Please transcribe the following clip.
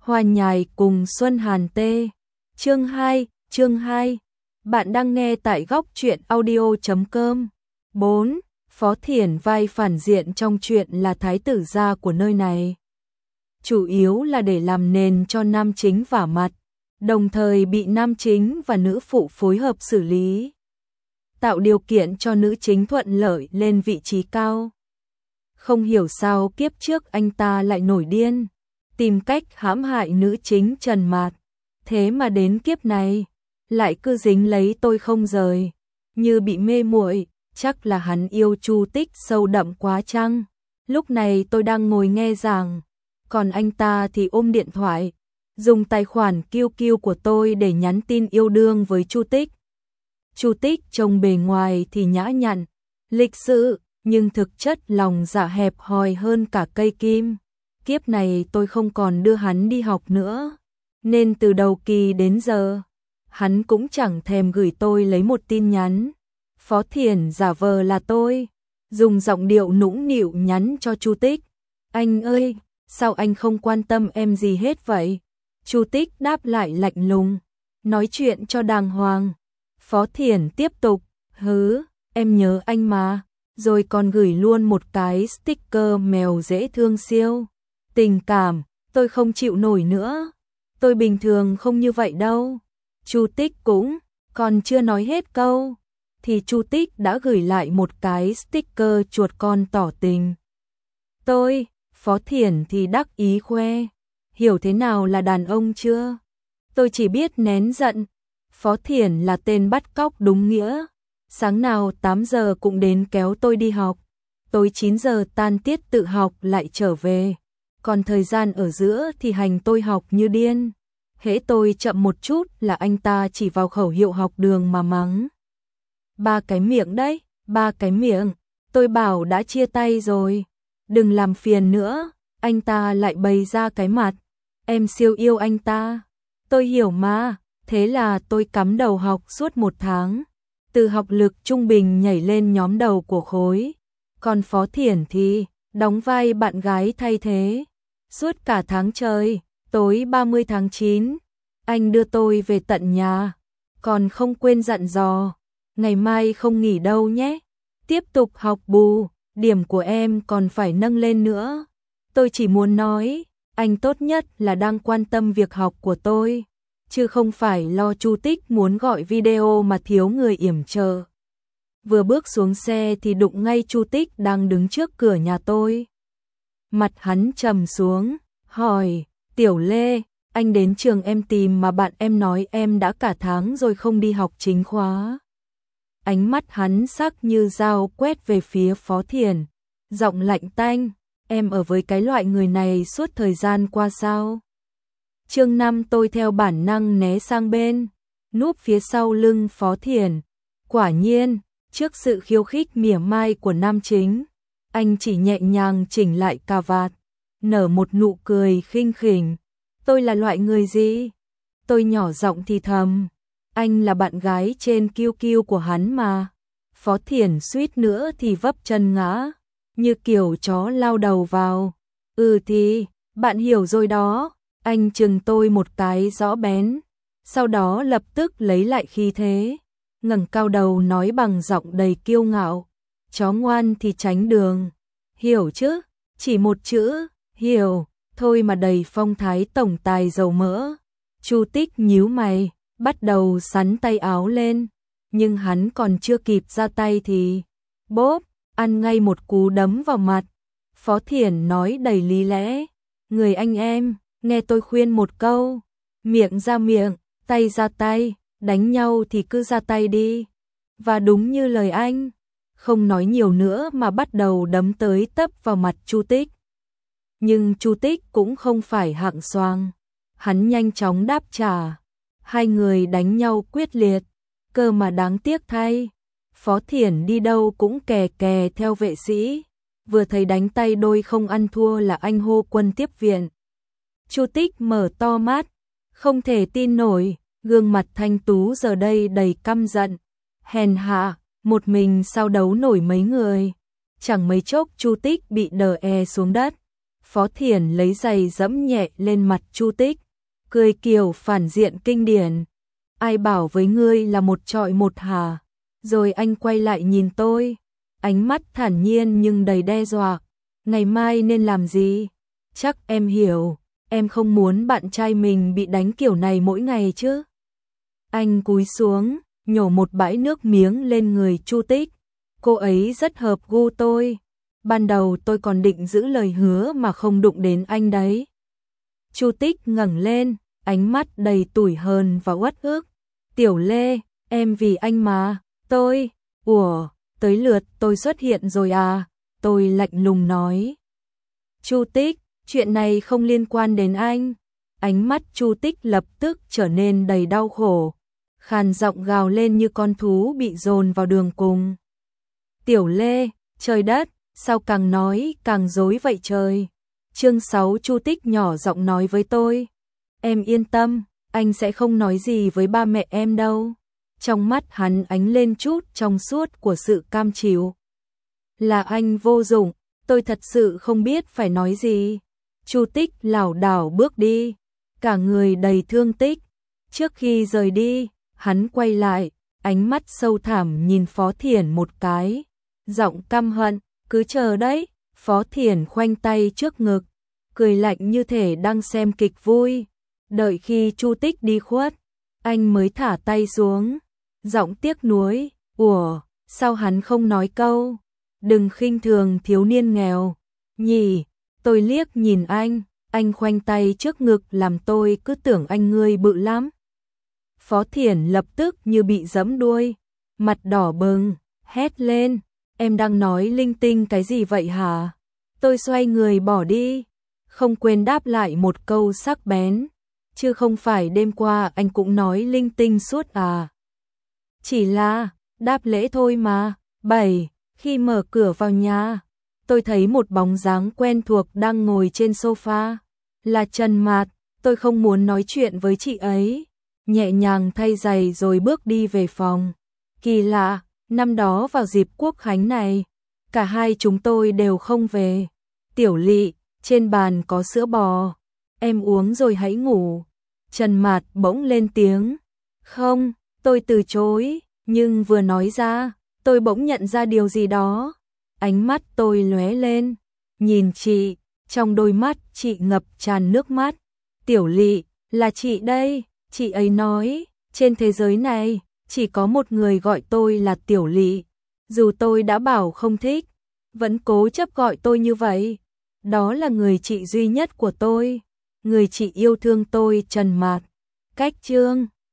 Hoa nhài cùng Xuân Hàn tê. Chương 2. Bạn đang nghe tại góc truyện audio.com. 4. Phó Thiển vai phản diện trong chuyện là thái tử gia của nơi này. Chủ yếu là để làm nền cho nam chính vả mặt, đồng thời bị nam chính và nữ phụ phối hợp xử lý, tạo điều kiện cho nữ chính thuận lợi lên vị trí cao. Không hiểu sao kiếp trước anh ta lại nổi điên, tìm cách hãm hại nữ chính Trần Mạt, thế mà đến kiếp này lại cứ dính lấy tôi không rời, như bị mê muội. Chắc là hắn yêu Chu Tích sâu đậm quá chăng. Lúc này tôi đang ngồi nghe giảng, còn anh ta thì ôm điện thoại, dùng tài khoản QQ của tôi để nhắn tin yêu đương với Chu Tích. Chu Tích trông bề ngoài thì nhã nhặn, lịch sự, nhưng thực chất lòng dạ hẹp hòi hơn cả cây kim. Kiếp này tôi không còn đưa hắn đi học nữa, nên từ đầu kỳ đến giờ, hắn cũng chẳng thèm gửi tôi lấy một tin nhắn. Phó Thiển giả vờ là tôi, dùng giọng điệu nũng nịu nhắn cho Chu Tích. Anh ơi, sao anh không quan tâm em gì hết vậy? Chu Tích đáp lại lạnh lùng, nói chuyện cho đàng hoàng. Phó Thiển tiếp tục, em nhớ anh mà, rồi còn gửi luôn một cái sticker mèo dễ thương siêu. Tình cảm, tôi không chịu nổi nữa. Tôi bình thường không như vậy đâu. Chu Tích cũng, còn chưa nói hết câu, thì Chu Tích đã gửi lại một cái sticker chuột con tỏ tình. Phó Thiển thì đắc ý khoe, hiểu thế nào là đàn ông chưa? Tôi chỉ biết nén giận. Phó Thiển là tên bắt cóc đúng nghĩa. Sáng nào 8 giờ cũng đến kéo tôi đi học, tối 9 giờ tan tiết tự học lại trở về. Còn thời gian ở giữa thì hành tôi học như điên. Hễ tôi chậm một chút là anh ta chỉ vào khẩu hiệu học đường mà mắng. 3 cái miệng đấy, 3 cái miệng. Tôi bảo đã chia tay rồi, đừng làm phiền nữa. Anh ta lại bày ra cái mặt, em siêu yêu anh ta. Tôi hiểu mà, thế là tôi cắm đầu học suốt 1 tháng. Từ học lực trung bình nhảy lên nhóm đầu của khối. Còn Phó Thiển thì đóng vai bạn gái thay thế. Suốt cả tháng trời, tối 30 tháng 9, anh đưa tôi về tận nhà, còn không quên dặn dò, ngày mai không nghỉ đâu nhé, tiếp tục học bù, điểm của em còn phải nâng lên nữa. Tôi chỉ muốn nói, anh tốt nhất là đang quan tâm việc học của tôi, chứ không phải lo Chu Tích muốn gọi video mà thiếu người yểm trợ. Vừa bước xuống xe thì đụng ngay Chu Tích đang đứng trước cửa nhà tôi. Mặt hắn trầm xuống, hỏi, Tiểu Lê, anh đến trường em tìm mà bạn em nói em đã cả tháng rồi không đi học chính khóa. Ánh mắt hắn sắc như dao quét về phía Phó Thiển, giọng lạnh tanh, em ở với cái loại người này suốt thời gian qua sao? Chương 5 tôi theo bản năng né sang bên, núp phía sau lưng Phó Thiển. Quả nhiên, trước sự khiêu khích mỉa mai của nam chính, anh chỉ nhẹ nhàng chỉnh lại cà vạt, nở một nụ cười khinh khỉnh. Tôi là loại người gì? Tôi nhỏ giọng thì thầm, anh là bạn gái trên QQ của hắn mà. Phó Thiển suýt nữa thì vấp chân ngã, như kiểu chó lao đầu vào. Thì, bạn hiểu rồi đó. Anh chừng tôi một cái rõ bén, sau đó lập tức lấy lại khí thế, ngẩng cao đầu nói bằng giọng đầy kiêu ngạo, chó ngoan thì tránh đường. Hiểu chứ? Chỉ một chữ, hiểu, thôi mà đầy phong thái tổng tài dầu mỡ. Chu Tích nhíu mày, bắt đầu xắn tay áo lên, nhưng hắn còn chưa kịp ra tay thì bốp, ăn ngay một cú đấm vào mặt. Phó Thiển nói đầy lý lẽ, người anh em, nghe tôi khuyên một câu, miệng ra miệng, tay ra tay, đánh nhau thì cứ ra tay đi. Và đúng như lời anh, không nói nhiều nữa mà bắt đầu đấm tới tấp vào mặt Chu Tích. Nhưng Chu Tích cũng không phải hạng xoang, hắn nhanh chóng đáp trả. Hai người đánh nhau quyết liệt, cơ mà đáng tiếc thay, Phó Thiển đi đâu cũng kè kè theo vệ sĩ, vừa thấy đánh tay đôi không ăn thua là anh hô quân tiếp viện. Chu Tích mở to mắt, không thể tin nổi, gương mặt thanh tú giờ đây đầy căm giận, hèn hạ, một mình sao đấu nổi mấy người. Chẳng mấy chốc Chu Tích bị đờ xuống đất. Phó Thiển lấy giày dẫm nhẹ lên mặt Chu Tích, cười kiểu phản diện kinh điển. Ai bảo với ngươi là một trọi một hả? Rồi anh quay lại nhìn tôi, ánh mắt thản nhiên nhưng đầy đe dọa. Ngày mai nên làm gì? Chắc em hiểu, em không muốn bạn trai mình bị đánh kiểu này mỗi ngày chứ. Anh cúi xuống, nhổ một bãi nước miếng lên người Chu Tích. Cô ấy rất hợp gu tôi. Ban đầu tôi còn định giữ lời hứa mà không đụng đến anh đấy. Chu Tích ngẩng lên, ánh mắt đầy tủi hờn và uất ức. Tiểu Lê, em vì anh mà, ủa, tới lượt tôi xuất hiện rồi à? Tôi lạnh lùng nói. Chu Tích, chuyện này không liên quan đến anh. Ánh mắt Chu Tích lập tức trở nên đầy đau khổ, khàn giọng gào lên như con thú bị dồn vào đường cùng. Tiểu Lê, trời đất, sao càng nói càng dối vậy trời. Chương 6 Chu Tích nhỏ giọng nói với tôi. Em yên tâm, anh sẽ không nói gì với ba mẹ em đâu. Trong mắt hắn ánh lên chút trong suốt của sự cam chịu. Là anh vô dụng, tôi thật sự không biết phải nói gì. Chu Tích lảo đảo bước đi, cả người đầy thương tích. Trước khi rời đi, hắn quay lại, ánh mắt sâu thẳm nhìn Phó Thiển một cái, giọng căm hận, cứ chờ đấy. Phó Thiển khoanh tay trước ngực, cười lạnh như thể đang xem kịch vui. Đợi khi Chu Tích đi khuất, anh mới thả tay xuống, giọng tiếc nuối, ủa, sao hắn không nói câu, đừng khinh thường thiếu niên nghèo, nhỉ. Tôi liếc nhìn anh khoanh tay trước ngực làm tôi cứ tưởng anh ngươi bự lắm. Phó Thiển lập tức như bị giẫm đuôi, mặt đỏ bừng, hét lên, em đang nói linh tinh cái gì vậy hả? Tôi xoay người bỏ đi, không quên đáp lại một câu sắc bén, chứ không phải đêm qua anh cũng nói linh tinh suốt à? Chỉ là đáp lễ thôi mà. 7. Khi mở cửa vào nhà, tôi thấy một bóng dáng quen thuộc đang ngồi trên sofa, là Trần Mạt. Tôi không muốn nói chuyện với chị ấy, nhẹ nhàng thay giày rồi bước đi về phòng. Kỳ lạ, năm đó vào dịp Quốc khánh này, cả hai chúng tôi đều không về. Tiểu Lị, trên bàn có sữa bò, em uống rồi hãy ngủ. Trần Mạt bỗng lên tiếng. Không, tôi từ chối, nhưng vừa nói ra, tôi bỗng nhận ra điều gì đó. Ánh mắt tôi lóe lên, nhìn chị, trong đôi mắt chị ngập tràn nước mắt. Tiểu Lị, là chị đây. Chị ấy nói, trên thế giới này, chỉ có một người gọi tôi là Tiểu Lị. Dù tôi đã bảo không thích, vẫn cố chấp gọi tôi như vậy. Đó là người chị duy nhất của tôi, người chị yêu thương tôi. Trần Mạt. Cách chương